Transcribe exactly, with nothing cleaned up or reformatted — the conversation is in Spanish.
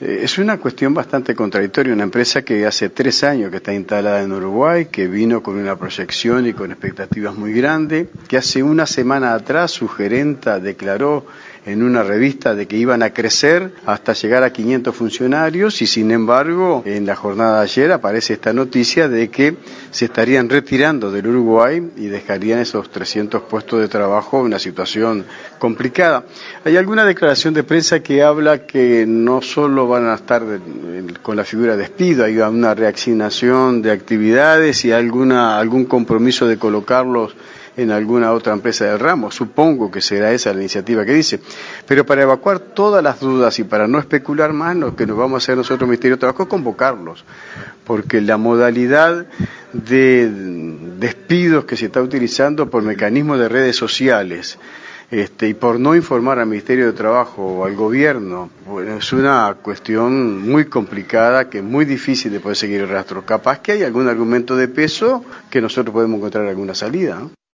Eh, es una cuestión bastante contradictoria, una empresa que hace tres años que está instalada en Uruguay, que vino con una proyección y con expectativas muy grandes, que hace una semana atrás su gerenta declaró en una revista de que iban a crecer hasta llegar a quinientos funcionarios y sin embargo en la jornada de ayer aparece esta noticia de que se estarían retirando del Uruguay y dejarían esos trescientos puestos de trabajo en una situación complicada. Hay alguna declaración de prensa que habla que no solo van a estar de, con la figura de despido, hay una reasignación de actividades y alguna algún compromiso de colocarlos en alguna otra empresa del ramo. Supongo que será esa la iniciativa que dice. Pero para evacuar todas las dudas y para no especular más, lo que nos vamos a hacer nosotros, Ministerio de Trabajo, es convocarlos. Porque la modalidad de despidos que se está utilizando por mecanismos de redes sociales, Este, y por no informar al Ministerio de Trabajo o al gobierno, bueno, es una cuestión muy complicada, que es muy difícil de poder seguir el rastro. Capaz que hay algún argumento de peso que nosotros podemos encontrar alguna salida, ¿no?